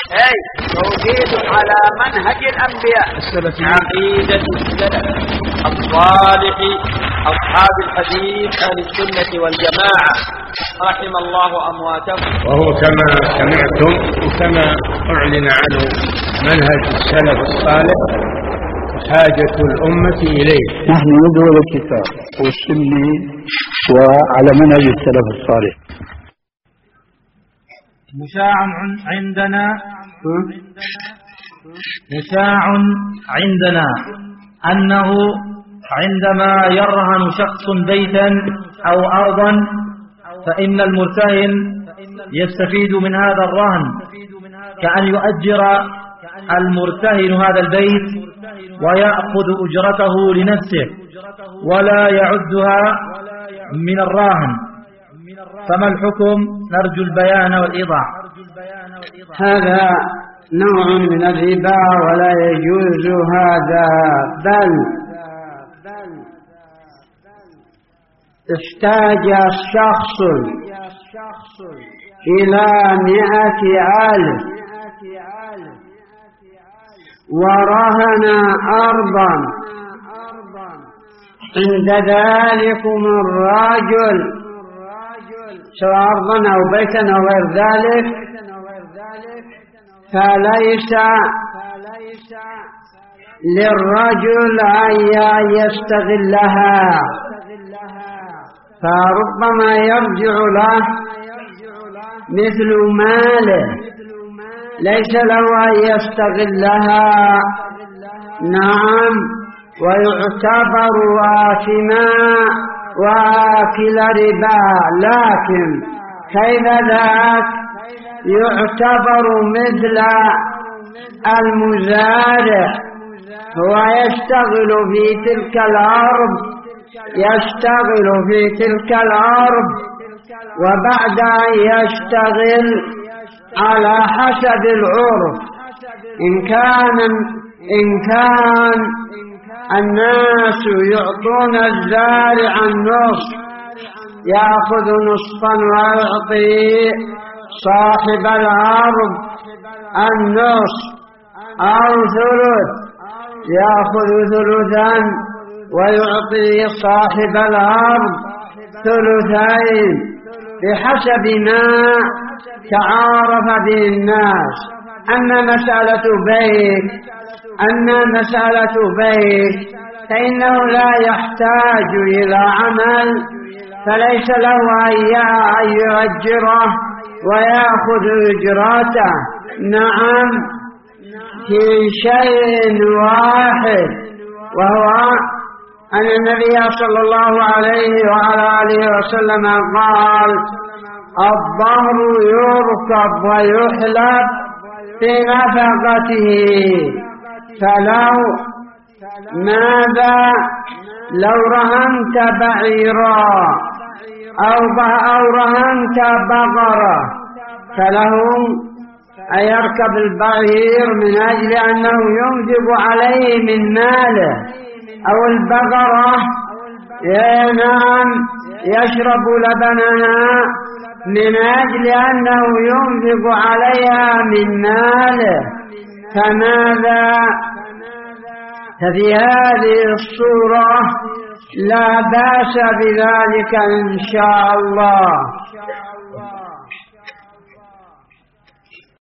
أي توحيد على منهج الأنبياء، عقيدة السلف الصالح أصحاب الحديث أهل السنة والجماعة رحم الله أمواتهم. وهو كما سمعتم وكما أعلن عنه منهج السلف الصالح حاجة الأمة إليه. نحن ندعو للكتاب والسنة وعلى منهج السلف الصالح. مشاع عندنا أنه عندما يرهن شخص بيتا أو أرضا فإن المرتهن يستفيد من هذا الرهن كأن يؤجر المرتهن هذا البيت ويأخذ أجرته لنفسه ولا يعدها من الراهن، فما الحكم؟ نرجو البيان والإيضاح. هذا نوع من الربا ولا يجوز هذا، بل احتاج شخص إلى 100,000 ورهن أرضا، عند ذلكم الرجل سواء أرضا أو بيتا أو غير ذلك، فليس للرجل أن يستغلها، فربما يرجع له مثل ماله، ليس له أن يستغلها. نعم، ويعتبر آثما وآكل ربا، لكن كيف ذاك؟ يعتبر مثل المزارع، هو يشتغل في تلك الأرض وبعد أن يشتغل على حسب العرف، إن كان الناس يعطون الزارع النصف يأخذ نصفا ويعطي صاحب الأرض النصف، أو ثلث يأخذ ثلثا ويعطي صاحب الأرض ثلثين، بحسب ما تعارف به الناس. أما مسألة بيت فإنه لا يحتاج إلى عمل، فليس له أن يؤجره ويأخذ أجراته. نعم، في شيء واحد، وهو أن النبي صلى الله عليه وعلى آله وسلم قال: الظهر يركب ويحلب في نفقته، فلو ماذا لو رهنت بعيرا أو رهنت بقرة، فله أن يركب البعير من أجل أنه ينفق عليه من ماله، أو البقرة نعم يشرب لبنها من أجل أنه ينفق عليها من ماله. فماذا؟ ففي هذه الصورة لا بأس بذلك إن شاء الله.